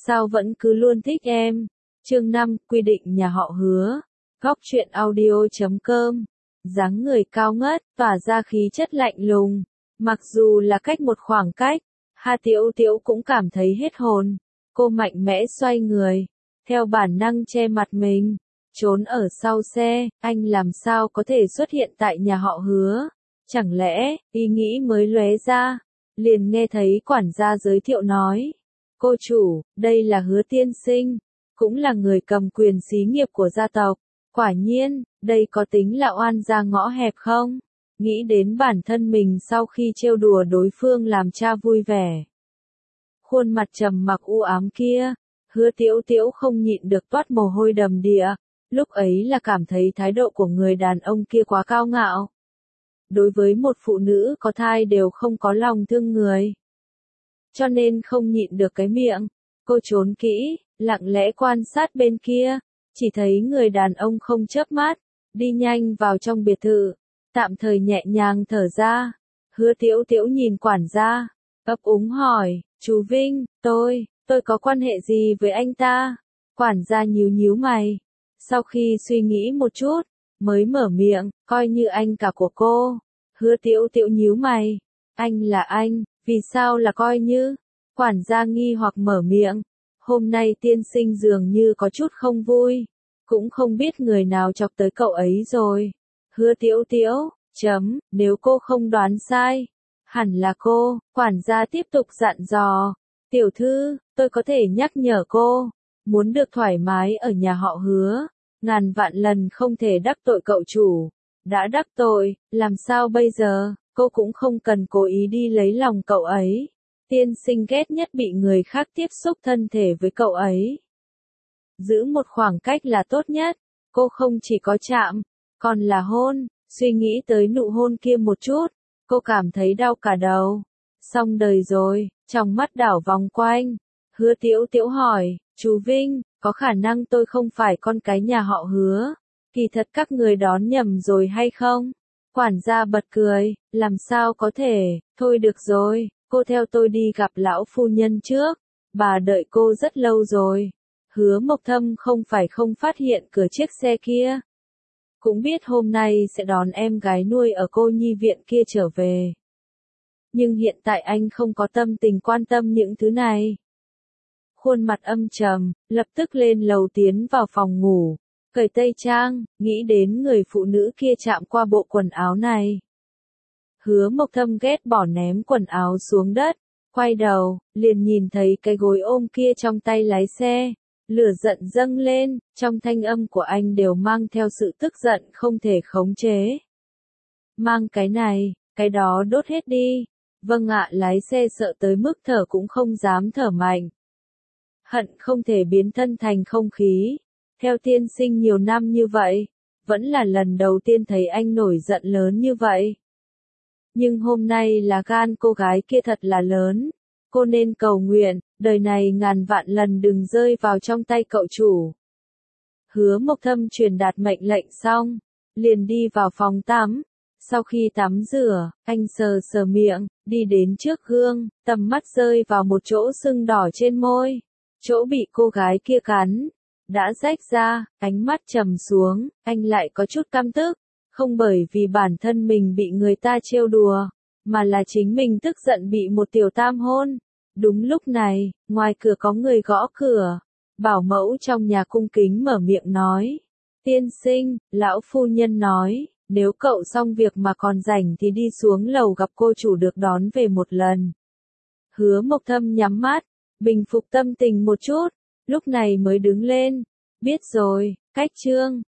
sao vẫn cứ luôn thích em. Chương 5, quy định nhà họ Hứa. Góc truyện audio.com. Dáng người cao ngất, tỏa ra khí chất lạnh lùng. Mặc dù là cách một khoảng cách, Hà Tiểu Tiểu cũng cảm thấy hết hồn. Cô mạnh mẽ xoay người, theo bản năng che mặt mình, trốn ở sau xe. Anh làm sao có thể xuất hiện tại nhà họ Hứa? Chẳng lẽ, ý nghĩ mới lóe ra, liền nghe thấy quản gia giới thiệu nói. Cô chủ, đây là Hứa tiên sinh, cũng là người cầm quyền xí nghiệp của gia tộc. Quả nhiên, đây có tính là oan gia ngõ hẹp không? Nghĩ đến bản thân mình sau khi trêu đùa đối phương làm cha vui vẻ. Khuôn mặt trầm mặc u ám kia, Hứa Tiểu Tiểu không nhịn được toát mồ hôi đầm đìa, lúc ấy là cảm thấy thái độ của người đàn ông kia quá cao ngạo. Đối với một phụ nữ có thai đều không có lòng thương người. Cho nên không nhịn được cái miệng, cô trốn kỹ, lặng lẽ quan sát bên kia, chỉ thấy người đàn ông không chớp mắt, đi nhanh vào trong biệt thự, tạm thời nhẹ nhàng thở ra. Hứa Tiểu Tiểu nhìn quản gia, ấp úng hỏi, chú Vinh, tôi có quan hệ gì với anh ta? Quản gia nhíu nhíu mày, sau khi suy nghĩ một chút, mới mở miệng, coi như anh cả của cô. Hứa Tiểu Tiểu nhíu mày, anh là anh, vì sao là coi như? Quản gia nghi hoặc mở miệng, hôm nay tiên sinh dường như có chút không vui, cũng không biết người nào chọc tới cậu ấy rồi. Hứa Tiểu Tiểu, nếu cô không đoán sai, hẳn là cô. Quản gia tiếp tục dặn dò, tiểu thư, tôi có thể nhắc nhở cô, muốn được thoải mái ở nhà họ Hứa, ngàn vạn lần không thể đắc tội cậu chủ. Đã đắc tội, làm sao bây giờ? Cô cũng không cần cố ý đi lấy lòng cậu ấy. Tiên sinh ghét nhất bị người khác tiếp xúc thân thể với cậu ấy. Giữ một khoảng cách là tốt nhất. Cô không chỉ có chạm, còn là hôn. Suy nghĩ tới nụ hôn kia một chút, cô cảm thấy đau cả đầu. Xong đời rồi, trong mắt đảo vòng quanh. Hứa Tiểu Tiểu hỏi, chú Vinh, có khả năng tôi không phải con cái nhà họ Hứa? Kỳ thật các người đón nhầm rồi hay không? Quản gia bật cười, làm sao có thể, thôi được rồi, cô theo tôi đi gặp lão phu nhân trước, bà đợi cô rất lâu rồi. Hứa Mộc Thâm không phải không phát hiện cửa chiếc xe kia. Cũng biết hôm nay sẽ đón em gái nuôi ở cô nhi viện kia trở về. Nhưng hiện tại anh không có tâm tình quan tâm những thứ này. Khuôn mặt âm trầm, lập tức lên lầu tiến vào phòng ngủ. Cởi tây trang, nghĩ đến người phụ nữ kia chạm qua bộ quần áo này. Hứa Mộc Thâm ghét bỏ ném quần áo xuống đất, quay đầu, liền nhìn thấy cái gối ôm kia trong tay lái xe. Lửa giận dâng lên, trong thanh âm của anh đều mang theo sự tức giận không thể khống chế. Mang cái này, cái đó đốt hết đi. Vâng ạ, lái xe sợ tới mức thở cũng không dám thở mạnh. Hận không thể biến thân thành không khí. Theo tiên sinh nhiều năm như vậy, vẫn là lần đầu tiên thấy anh nổi giận lớn như vậy. Nhưng hôm nay là gan cô gái kia thật là lớn. Cô nên cầu nguyện, đời này ngàn vạn lần đừng rơi vào trong tay cậu chủ. Hứa Mộc Thâm truyền đạt mệnh lệnh xong, liền đi vào phòng tắm. Sau khi tắm rửa, anh sờ sờ miệng, đi đến trước gương, tầm mắt rơi vào một chỗ sưng đỏ trên môi. Chỗ bị cô gái kia cắn đã rách ra, ánh mắt trầm xuống, anh lại có chút căm tức, không bởi vì bản thân mình bị người ta trêu đùa, mà là chính mình tức giận bị một tiểu tam hôn. Đúng lúc này, ngoài cửa có người gõ cửa, bảo mẫu trong nhà cung kính mở miệng nói, tiên sinh, lão phu nhân nói, nếu cậu xong việc mà còn rảnh thì đi xuống lầu gặp cô chủ được đón về một lần. Hứa Mộc Thâm nhắm mắt, bình phục tâm tình một chút, lúc này mới đứng lên, biết rồi, cách chương.